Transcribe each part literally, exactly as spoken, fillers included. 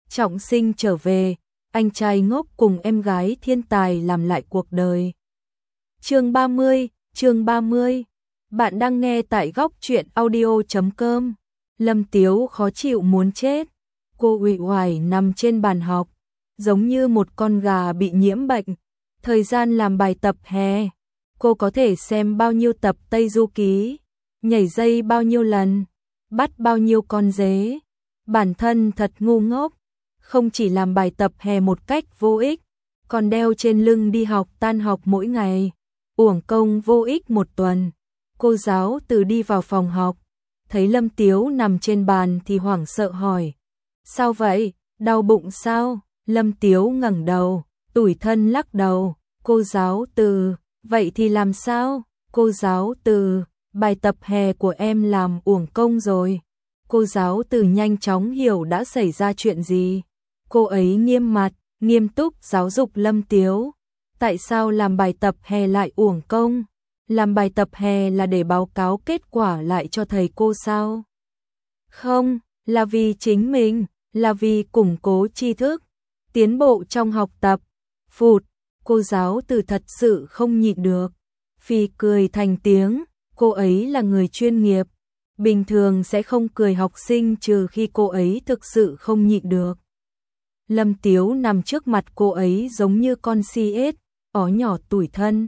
trọng sinh trở về, anh trai ngốc cùng em gái thiên tài làm lại cuộc đời. Chương ba mươi, chương ba mươi. Bạn đang nghe tại góc truyện audio chấm com. Lâm Tiếu khó chịu muốn chết. Cô uể oải nằm trên bàn học, giống như một con gà bị nhiễm bệnh. Thời gian làm bài tập hè, cô có thể xem bao nhiêu tập Tây Du Ký, nhảy dây bao nhiêu lần, bắt bao nhiêu con dế. Bản thân thật ngu ngốc, không chỉ làm bài tập hè một cách vô ích, còn đeo trên lưng đi học tan học mỗi ngày, uổng công vô ích một tuần. Cô giáo từ đi vào phòng học, thấy Lâm Tiếu nằm trên bàn thì hoảng sợ hỏi: "Sao vậy, đau bụng sao?" Lâm Tiếu ngẩng đầu, tủi thân lắc đầu. Cô giáo từ: "Vậy thì làm sao?" Cô giáo từ: "Bài tập hè của em làm uổng công rồi." Cô giáo từ nhanh chóng hiểu đã xảy ra chuyện gì. Cô ấy nghiêm mặt, nghiêm túc giáo dục Lâm Tiếu. Tại sao làm bài tập hè lại uổng công? Làm bài tập hè là để báo cáo kết quả lại cho thầy cô sao? Không, là vì chính mình, là vì củng cố tri thức, tiến bộ trong học tập. Phụt, cô giáo từ thật sự không nhịn được, phì cười thành tiếng. Cô ấy là người chuyên nghiệp, bình thường sẽ không cười học sinh trừ khi cô ấy thực sự không nhịn được. Lâm Tiếu nằm trước mặt cô ấy giống như con si ếch, ó nhỏ tủi thân.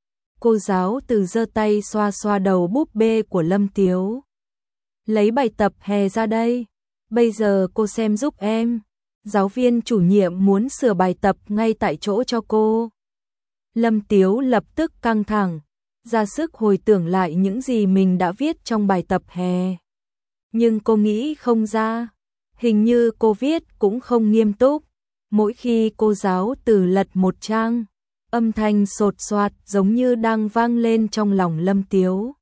Cô giáo từ giơ tay xoa xoa đầu búp bê của Lâm Tiếu. "Lấy bài tập hè ra đây, bây giờ cô xem giúp em." Giáo viên chủ nhiệm muốn sửa bài tập ngay tại chỗ cho cô. Lâm Tiếu lập tức căng thẳng, ra sức hồi tưởng lại những gì mình đã viết trong bài tập hè. Nhưng cô nghĩ không ra, hình như cô viết cũng không nghiêm túc. Mỗi khi cô giáo từ lật một trang, âm thanh sột soạt giống như đang vang lên trong lòng Lâm Tiếu.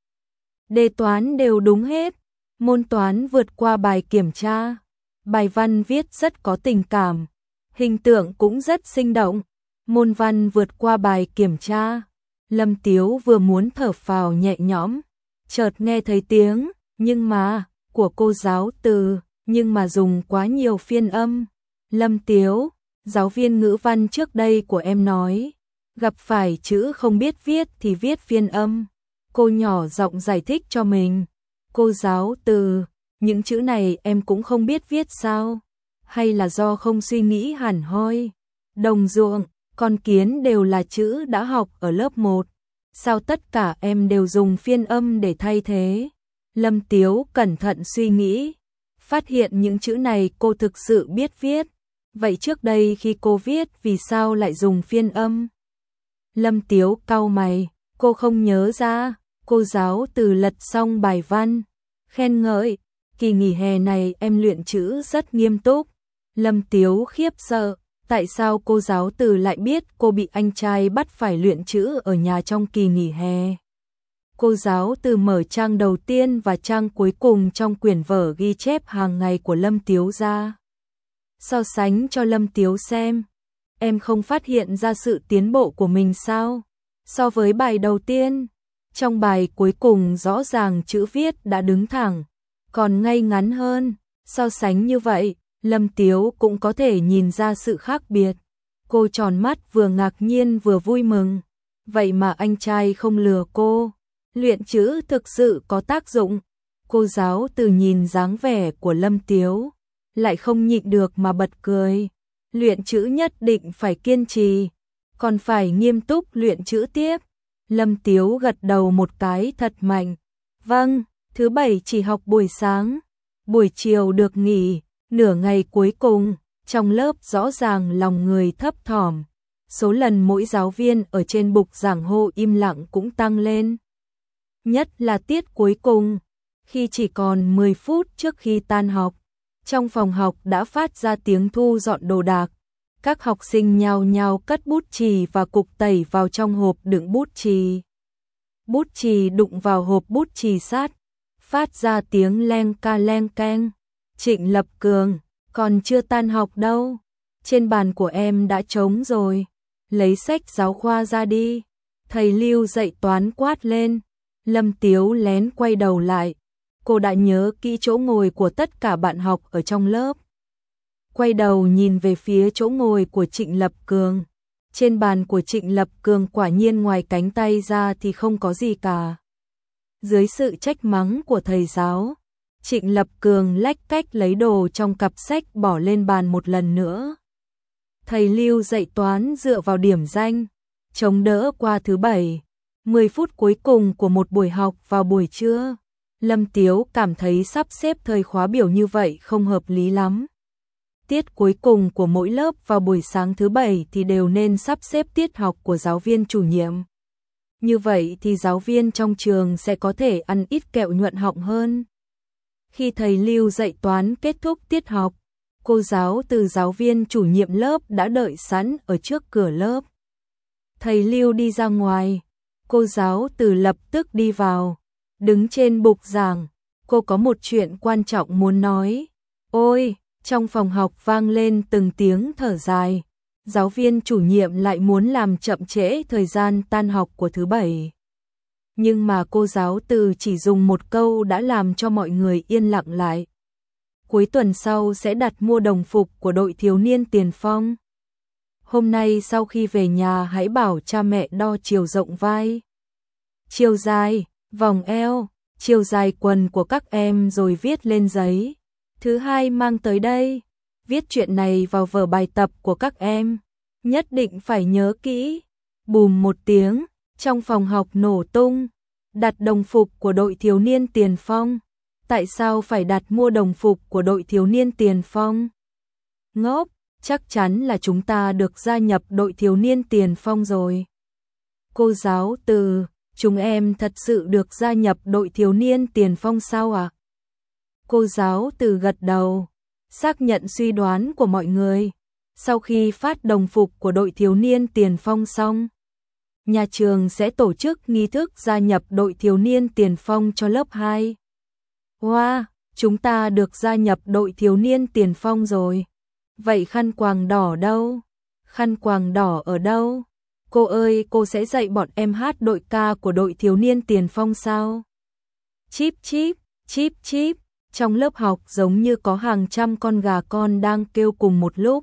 Đề toán đều đúng hết, môn toán vượt qua bài kiểm tra, bài văn viết rất có tình cảm, hình tượng cũng rất sinh động, môn văn vượt qua bài kiểm tra. Lâm Tiếu vừa muốn thở phào nhẹ nhõm, chợt nghe thấy tiếng "nhưng mà" của cô giáo từ, nhưng mà dùng quá nhiều phiên âm. "Lâm Tiếu, giáo viên ngữ văn trước đây của em nói, gặp phải chữ không biết viết thì viết phiên âm." Cô nhỏ giọng giải thích cho mình. "Cô giáo từ, những chữ này em cũng không biết viết sao? Hay là do không suy nghĩ hẳn hoi? Đồng ruộng, con kiến đều là chữ đã học ở lớp một. Sao tất cả em đều dùng phiên âm để thay thế?" Lâm Tiếu cẩn thận suy nghĩ, phát hiện những chữ này cô thực sự biết viết. Vậy trước đây khi cô viết vì sao lại dùng phiên âm? Lâm Tiếu cau mày, cô không nhớ ra. Cô giáo từ lật xong bài văn, khen ngợi: "Kỳ nghỉ hè này em luyện chữ rất nghiêm túc." Lâm Tiếu khiếp sợ, tại sao cô giáo từ lại biết cô bị anh trai bắt phải luyện chữ ở nhà trong kỳ nghỉ hè? Cô giáo từ mở trang đầu tiên và trang cuối cùng trong quyển vở ghi chép hàng ngày của Lâm Tiếu ra, so sánh cho Lâm Tiếu xem. "Em không phát hiện ra sự tiến bộ của mình sao? So với bài đầu tiên, trong bài cuối cùng rõ ràng chữ viết đã đứng thẳng, còn ngay ngắn hơn. So sánh như vậy, Lâm Tiếu cũng có thể nhìn ra sự khác biệt." Cô tròn mắt vừa ngạc nhiên vừa vui mừng. Vậy mà anh trai không lừa cô, luyện chữ thực sự có tác dụng. Cô giáo từ nhìn dáng vẻ của Lâm Tiếu, lại không nhịn được mà bật cười. Luyện chữ nhất định phải kiên trì, còn phải nghiêm túc luyện chữ tiếp. Lâm Tiếu gật đầu một cái thật mạnh. "Vâng, thứ bảy chỉ học buổi sáng, buổi chiều được nghỉ." Nửa ngày cuối cùng, trong lớp rõ ràng lòng người thấp thỏm. Số lần mỗi giáo viên ở trên bục giảng hô im lặng cũng tăng lên. Nhất là tiết cuối cùng, khi chỉ còn mười phút trước khi tan học, trong phòng học đã phát ra tiếng thu dọn đồ đạc. Các học sinh nhao nhao cất bút chì và cục tẩy vào trong hộp đựng bút chì. Bút chì đụng vào hộp bút chì sát, phát ra tiếng leng ca leng keng. "Trịnh Lập Cường, còn chưa tan học đâu. Trên bàn của em đã trống rồi. Lấy sách giáo khoa ra đi." Thầy Lưu dạy toán quát lên. Lâm Tiếu lén quay đầu lại. Cô đã nhớ kỹ chỗ ngồi của tất cả bạn học ở trong lớp. quay đầu nhìn về phía chỗ ngồi của Trịnh Lập Cường. Trên bàn của Trịnh Lập Cường quả nhiên ngoài cánh tay ra thì không có gì cả. Dưới sự trách mắng của thầy giáo, Trịnh Lập Cường lách cách lấy đồ trong cặp sách bỏ lên bàn một lần nữa. Thầy Lưu dạy toán dựa vào điểm danh, chống đỡ qua thứ bảy, mười phút cuối cùng của một buổi học vào buổi trưa. Lâm Tiếu cảm thấy sắp xếp thời khóa biểu như vậy không hợp lý lắm. Tiết cuối cùng của mỗi lớp vào buổi sáng thứ bảy thì đều nên sắp xếp tiết học của giáo viên chủ nhiệm. Như vậy thì giáo viên trong trường sẽ có thể ăn ít kẹo nhuận họng hơn. Khi thầy Lưu dạy toán kết thúc tiết học, cô giáo từ giáo viên chủ nhiệm lớp đã đợi sẵn ở trước cửa lớp. Thầy Lưu đi ra ngoài, cô giáo từ lập tức đi vào, đứng trên bục giảng, cô có một chuyện quan trọng muốn nói. Ôi, trong phòng học vang lên từng tiếng thở dài, giáo viên chủ nhiệm lại muốn làm chậm trễ thời gian tan học của thứ bảy. Nhưng mà cô giáo từ chỉ dùng một câu đã làm cho mọi người yên lặng lại. Cuối tuần sau sẽ đặt mua đồng phục của đội thiếu niên tiền phong. Hôm nay sau khi về nhà hãy bảo cha mẹ đo chiều rộng vai, chiều dài, vòng eo, chiều dài quần của các em rồi viết lên giấy. Thứ hai mang tới đây, viết chuyện này vào vở bài tập của các em. Nhất định phải nhớ kỹ. Bùm một tiếng, trong phòng học nổ tung. Đặt đồng phục của đội thiếu niên tiền phong. Tại sao phải đặt mua đồng phục của đội thiếu niên tiền phong? Ngốc, chắc chắn là chúng ta được gia nhập đội thiếu niên tiền phong rồi. Cô giáo từ, chúng em thật sự được gia nhập đội thiếu niên tiền phong sao ạ? À? Cô giáo từ gật đầu, xác nhận suy đoán của mọi người. Sau khi phát đồng phục của đội thiếu niên tiền phong xong, nhà trường sẽ tổ chức nghi thức gia nhập đội thiếu niên tiền phong cho lớp hai. Wow, chúng ta được gia nhập đội thiếu niên tiền phong rồi. Vậy khăn quàng đỏ đâu? Khăn quàng đỏ ở đâu? Cô ơi, cô sẽ dạy bọn em hát đội ca của đội thiếu niên tiền phong sao? Chíp chíp, chíp chíp. Trong lớp học giống như có hàng trăm con gà con đang kêu cùng một lúc.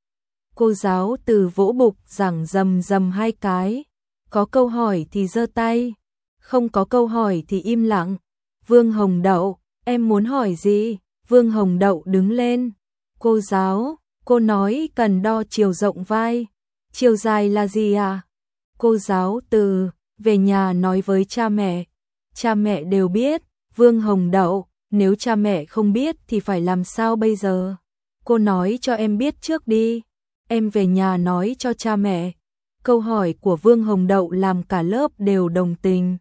Cô giáo từ vỗ bục giảng rầm rầm hai cái. Có câu hỏi thì giơ tay, không có câu hỏi thì im lặng. Vương Hồng Đậu, em muốn hỏi gì? Vương Hồng Đậu đứng lên. Cô giáo, cô nói cần đo chiều rộng vai. Chiều dài là gì à? Cô giáo từ, về nhà nói với cha mẹ. Cha mẹ đều biết. Vương Hồng Đậu, nếu cha mẹ không biết thì phải làm sao bây giờ? Cô nói cho em biết trước đi. Em về nhà nói cho cha mẹ. Câu hỏi của Vương Hồng Đậu làm cả lớp đều đồng tình.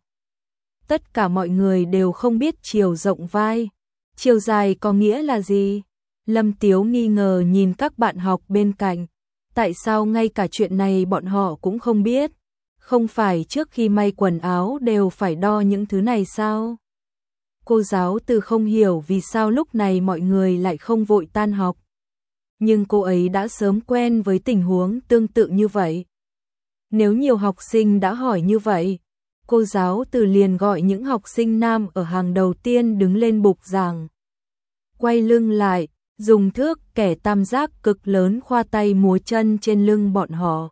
Tất cả mọi người đều không biết chiều rộng vai, chiều dài có nghĩa là gì. Lâm Tiếu nghi ngờ nhìn các bạn học bên cạnh. Tại sao ngay cả chuyện này bọn họ cũng không biết? Không phải trước khi may quần áo đều phải đo những thứ này sao? Cô giáo từ không hiểu vì sao lúc này mọi người lại không vội tan học. Nhưng cô ấy đã sớm quen với tình huống tương tự như vậy. Nếu nhiều học sinh đã hỏi như vậy, cô giáo từ liền gọi những học sinh nam ở hàng đầu tiên đứng lên bục giảng. Quay lưng lại, dùng thước kẻ tam giác cực lớn khoa tay múa chân trên lưng bọn họ.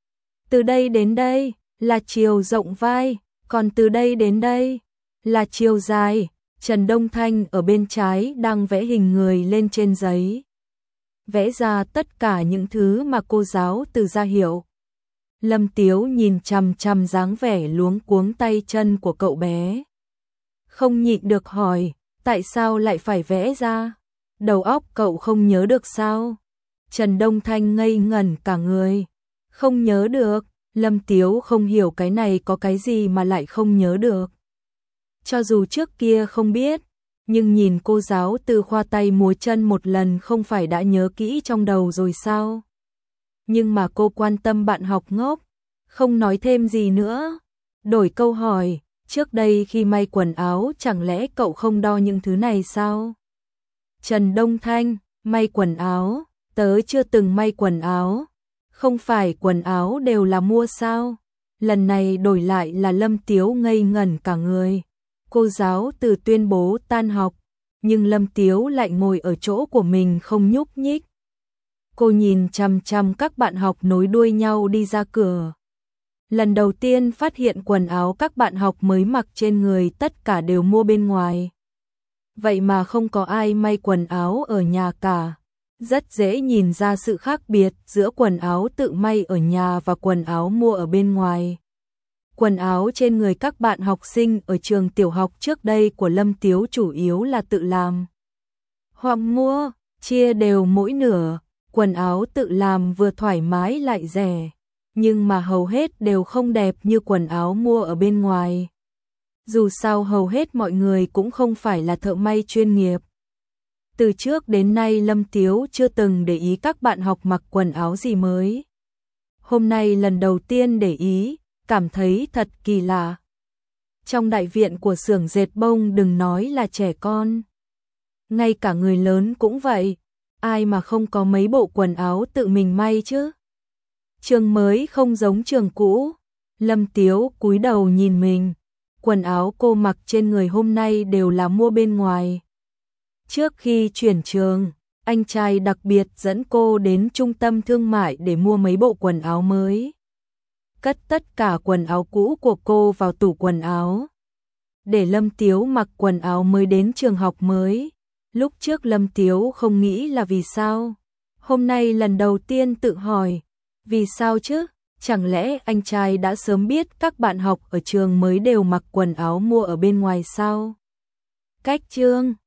Từ đây đến đây là chiều rộng vai, còn từ đây đến đây là chiều dài. Trần Đông Thanh ở bên trái đang vẽ hình người lên trên giấy. Vẽ ra tất cả những thứ mà cô giáo từ ra hiệu. Lâm Tiếu nhìn chằm chằm dáng vẻ luống cuống tay chân của cậu bé. Không nhịn được hỏi, tại sao lại phải vẽ ra? Đầu óc cậu không nhớ được sao? Trần Đông Thanh ngây ngẩn cả người. Không nhớ được, Lâm Tiếu không hiểu cái này có cái gì mà lại không nhớ được. Cho dù trước kia không biết, nhưng nhìn cô giáo từ khoa tay múa chân một lần không phải đã nhớ kỹ trong đầu rồi sao? Nhưng mà cô quan tâm bạn học ngốc, không nói thêm gì nữa. Đổi câu hỏi, trước đây khi may quần áo chẳng lẽ cậu không đo những thứ này sao? Trần Đông Thanh, may quần áo, tớ chưa từng may quần áo. Không phải quần áo đều là mua sao? Lần này đổi lại là Lâm Tiếu ngây ngẩn cả người. Cô giáo từ tuyên bố tan học, nhưng Lâm Tiếu lại ngồi ở chỗ của mình không nhúc nhích. Cô nhìn chằm chằm các bạn học nối đuôi nhau đi ra cửa. Lần đầu tiên phát hiện quần áo các bạn học mới mặc trên người tất cả đều mua bên ngoài. Vậy mà không có ai may quần áo ở nhà cả. Rất dễ nhìn ra sự khác biệt giữa quần áo tự may ở nhà và quần áo mua ở bên ngoài. Quần áo trên người các bạn học sinh ở trường tiểu học trước đây của Lâm Tiếu chủ yếu là tự làm hoặc mua, chia đều mỗi nửa. Quần áo tự làm vừa thoải mái lại rẻ, nhưng mà hầu hết đều không đẹp như quần áo mua ở bên ngoài. Dù sao hầu hết mọi người cũng không phải là thợ may chuyên nghiệp. Từ trước đến nay Lâm Tiếu chưa từng để ý các bạn học mặc quần áo gì mới. Hôm nay lần đầu tiên để ý, cảm thấy thật kỳ lạ. Trong đại viện của xưởng dệt bông đừng nói là trẻ con, ngay cả người lớn cũng vậy, ai mà không có mấy bộ quần áo tự mình may chứ. Trường mới không giống trường cũ. Lâm Tiếu cúi đầu nhìn mình, quần áo cô mặc trên người hôm nay đều là mua bên ngoài. Trước khi chuyển trường, anh trai đặc biệt dẫn cô đến trung tâm thương mại để mua mấy bộ quần áo mới. Cất tất cả quần áo cũ của cô vào tủ quần áo, để Lâm Tiếu mặc quần áo mới đến trường học mới. Lúc trước Lâm Tiếu không nghĩ là vì sao. Hôm nay lần đầu tiên tự hỏi, vì sao chứ? Chẳng lẽ anh trai đã sớm biết các bạn học ở trường mới đều mặc quần áo mua ở bên ngoài sao? Cách chương